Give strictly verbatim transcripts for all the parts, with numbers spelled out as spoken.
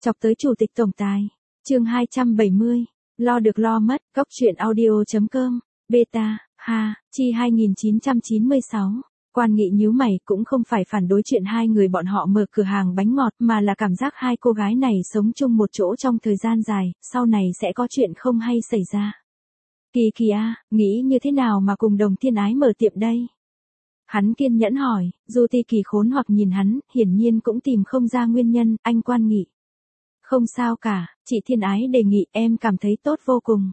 Chọc tới chủ tịch tổng tài. Chương hai trăm bảy mươi. Lo được lo mất. Góc truyện audio chấm com. Beta. Ha. Chi hai nghìn chín trăm chín mươi sáu. Quan Nghị nhíu mày, cũng không phải phản đối chuyện hai người bọn họ mở cửa hàng bánh ngọt, mà là cảm giác hai cô gái này sống chung một chỗ trong thời gian dài, sau này sẽ có chuyện không hay xảy ra. Kỳ Kỳ à, nghĩ như thế nào mà cùng Đồng Thiên Ái mở tiệm đây? Hắn kiên nhẫn hỏi, Du Ti Kỳ khốn hoặc nhìn hắn, hiển nhiên cũng tìm không ra nguyên nhân. Anh Quan Nghị. Không sao cả, chị Thiên Ái đề nghị, em cảm thấy tốt vô cùng.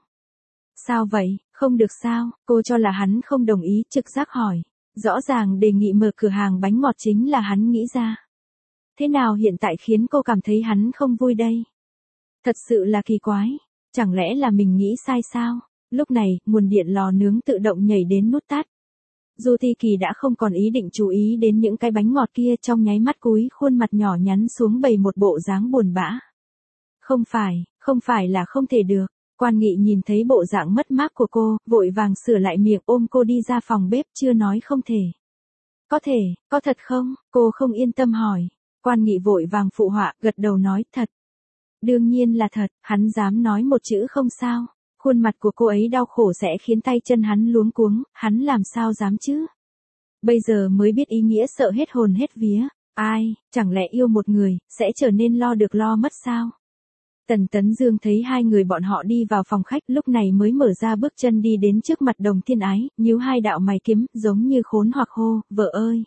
Sao vậy, không được sao? Cô cho là hắn không đồng ý, trực giác hỏi. Rõ ràng đề nghị mở cửa hàng bánh ngọt chính là hắn nghĩ ra. Thế nào hiện tại khiến cô cảm thấy hắn không vui đây? Thật sự là kỳ quái. Chẳng lẽ là mình nghĩ sai sao? Lúc này, nguồn điện lò nướng tự động nhảy đến nút tắt. Du Ti Kỳ đã không còn ý định chú ý đến những cái bánh ngọt kia, trong nháy mắt cúi khuôn mặt nhỏ nhắn xuống bày một bộ dáng buồn bã. Không phải, không phải là không thể được. Quan Nghị nhìn thấy bộ dạng mất mát của cô, vội vàng sửa lại miệng ôm cô đi ra phòng bếp, chưa nói không thể. Có thể, có thật không? Cô không yên tâm hỏi. Quan Nghị vội vàng phụ họa, gật đầu nói thật. Đương nhiên là thật, hắn dám nói một chữ không sao. Khuôn mặt của cô ấy đau khổ sẽ khiến tay chân hắn luống cuống, hắn làm sao dám chứ? Bây giờ mới biết ý nghĩa sợ hết hồn hết vía. Ai, chẳng lẽ yêu một người, sẽ trở nên lo được lo mất sao? Tần Tấn Dương thấy hai người bọn họ đi vào phòng khách, lúc này mới mở ra bước chân đi đến trước mặt Đồng Thiên Ái, nhíu hai đạo mày kiếm, giống như khốn hoặc hô, vợ ơi.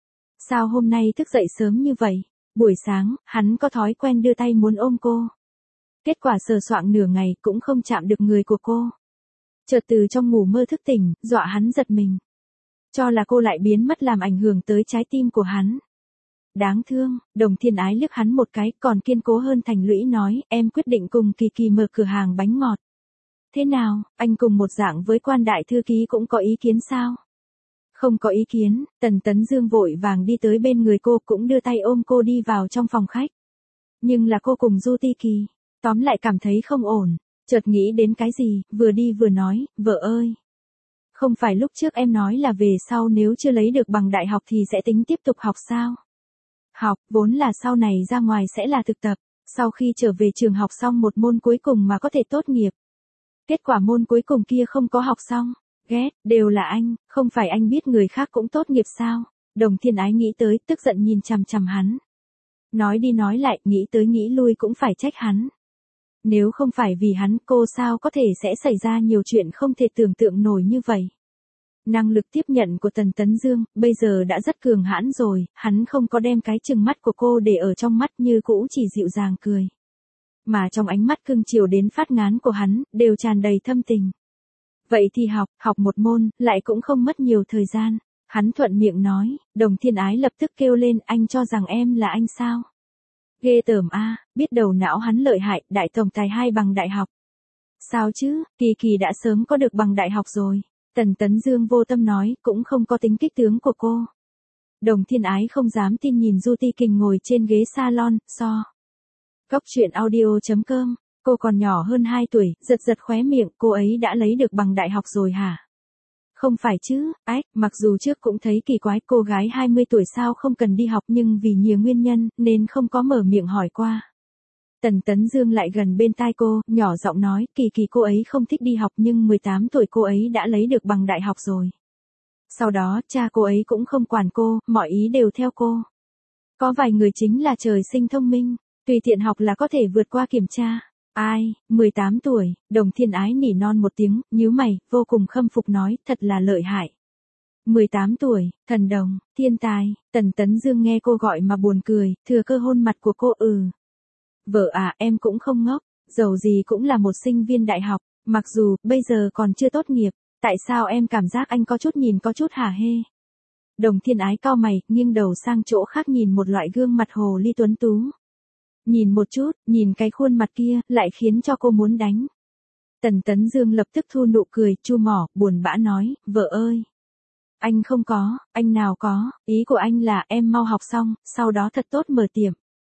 Sao hôm nay thức dậy sớm như vậy? Buổi sáng, hắn có thói quen đưa tay muốn ôm cô. Kết quả sờ soạng nửa ngày cũng không chạm được người của cô. Chợt từ trong ngủ mơ thức tỉnh, dọa hắn giật mình. Cho là cô lại biến mất làm ảnh hưởng tới trái tim của hắn. Đáng thương, Đồng Thiên Ái liếc hắn một cái, còn kiên cố hơn thành lũy nói, em quyết định cùng Kỳ Kỳ mở cửa hàng bánh ngọt. Thế nào, anh cùng một dạng với Quan đại thư ký cũng có ý kiến sao? Không có ý kiến. Tần Tấn Dương vội vàng đi tới bên người cô, cũng đưa tay ôm cô đi vào trong phòng khách. Nhưng là cô cùng Du Ti Kỳ, tóm lại cảm thấy không ổn, chợt nghĩ đến cái gì, vừa đi vừa nói, vợ ơi. Không phải lúc trước em nói là về sau nếu chưa lấy được bằng đại học thì sẽ tính tiếp tục học sao? Học, vốn là sau này ra ngoài sẽ là thực tập, sau khi trở về trường học xong một môn cuối cùng mà có thể tốt nghiệp. Kết quả môn cuối cùng kia không có học xong, ghét, đều là anh, không phải anh biết người khác cũng tốt nghiệp sao? Đồng Thiên Ái nghĩ tới, tức giận nhìn chằm chằm hắn. Nói đi nói lại, nghĩ tới nghĩ lui cũng phải trách hắn. Nếu không phải vì hắn, cô sao có thể sẽ xảy ra nhiều chuyện không thể tưởng tượng nổi như vậy. Năng lực tiếp nhận của Tần Tấn Dương, bây giờ đã rất cường hãn rồi, hắn không có đem cái trừng mắt của cô để ở trong mắt, như cũ chỉ dịu dàng cười. Mà trong ánh mắt cưng chiều đến phát ngán của hắn, đều tràn đầy thâm tình. Vậy thì học, học một môn, lại cũng không mất nhiều thời gian. Hắn thuận miệng nói, Đồng Thiên Ái lập tức kêu lên, anh cho rằng em là anh sao? Ghê tởm a, biết đầu não hắn lợi hại, đại tổng tài hai bằng đại học. Sao chứ, Kỳ Kỳ đã sớm có được bằng đại học rồi. Tần Tấn Dương vô tâm nói, cũng không có tính kích tướng của cô. Đồng Thiên Ái không dám tin nhìn Du Ti Kình ngồi trên ghế salon, so. Góc truyện audio chấm com, cô còn nhỏ hơn hai tuổi, giật giật khóe miệng, cô ấy đã lấy được bằng đại học rồi hả? Không phải chứ, ách, mặc dù trước cũng thấy kỳ quái cô gái hai mươi tuổi sao không cần đi học, nhưng vì nhiều nguyên nhân, nên không có mở miệng hỏi qua. Tần Tấn Dương lại gần bên tai cô, nhỏ giọng nói, Kỳ Kỳ cô ấy không thích đi học nhưng mười tám tuổi cô ấy đã lấy được bằng đại học rồi. Sau đó, cha cô ấy cũng không quản cô, mọi ý đều theo cô. Có vài người chính là trời sinh thông minh, tùy tiện học là có thể vượt qua kiểm tra. Ai, mười tám tuổi, Đồng Thiên Ái nỉ non một tiếng, nhíu mày, vô cùng khâm phục nói, thật là lợi hại. mười tám tuổi, thần đồng, thiên tài, Tần Tấn Dương nghe cô gọi mà buồn cười, thừa cơ hôn mặt của cô ừ. Vợ à, em cũng không ngốc, dầu gì cũng là một sinh viên đại học, mặc dù bây giờ còn chưa tốt nghiệp, tại sao em cảm giác anh có chút nhìn có chút hả hê? Đồng Thiên Ái cau mày, nghiêng đầu sang chỗ khác nhìn một loại gương mặt hồ ly tuấn tú. Nhìn một chút, nhìn cái khuôn mặt kia, lại khiến cho cô muốn đánh. Tần Tấn Dương lập tức thu nụ cười, chu mỏ, buồn bã nói, vợ ơi. Anh không có, anh nào có, ý của anh là em mau học xong, sau đó thật tốt mở tiệm.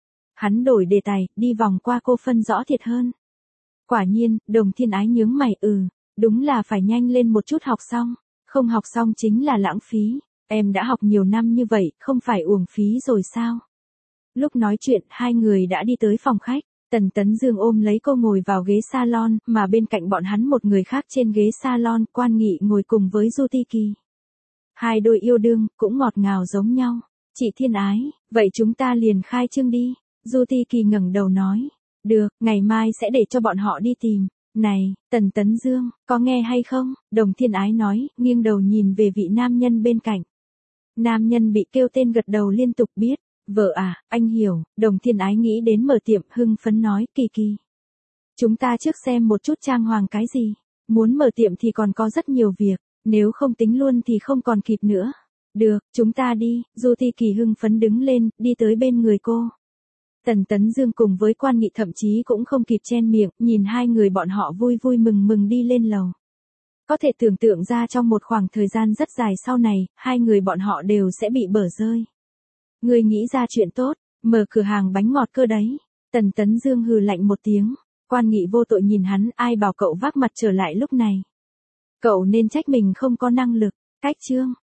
Hắn đổi đề tài, đi vòng qua cô phân rõ thiệt hơn. Quả nhiên, Đồng Thiên Ái nhướng mày ừ, đúng là phải nhanh lên một chút học xong, không học xong chính là lãng phí, em đã học nhiều năm như vậy, không phải uổng phí rồi sao? Lúc nói chuyện, hai người đã đi tới phòng khách, Tần Tấn Dương ôm lấy cô ngồi vào ghế salon, mà bên cạnh bọn hắn một người khác trên ghế salon, Quan Nghị ngồi cùng với Du Ti Kỳ. Hai đôi yêu đương, cũng ngọt ngào giống nhau. Chị Thiên Ái, vậy chúng ta liền khai trương đi. Du Ti Kỳ ngẩng đầu nói. Được, ngày mai sẽ để cho bọn họ đi tìm. Này, Tần Tấn Dương, có nghe hay không? Đồng Thiên Ái nói, nghiêng đầu nhìn về vị nam nhân bên cạnh. Nam nhân bị kêu tên gật đầu liên tục biết. Vợ à, anh hiểu. Đồng Thiên Ái nghĩ đến mở tiệm, hưng phấn nói, Kỳ Kỳ. Chúng ta trước xem một chút trang hoàng cái gì. Muốn mở tiệm thì còn có rất nhiều việc. Nếu không tính luôn thì không còn kịp nữa. Được, chúng ta đi. Du Ti Kỳ hưng phấn đứng lên, đi tới bên người cô. Tần Tấn Dương cùng với Quan Nghị thậm chí cũng không kịp chen miệng, nhìn hai người bọn họ vui vui mừng mừng đi lên lầu. Có thể tưởng tượng ra trong một khoảng thời gian rất dài sau này, hai người bọn họ đều sẽ bị bở rơi. Người nghĩ ra chuyện tốt, mở cửa hàng bánh ngọt cơ đấy. Tần Tấn Dương hừ lạnh một tiếng. Quan Nghị vô tội nhìn hắn, ai bảo cậu vác mặt trở lại lúc này. Cậu nên trách mình không có năng lực. Cách chương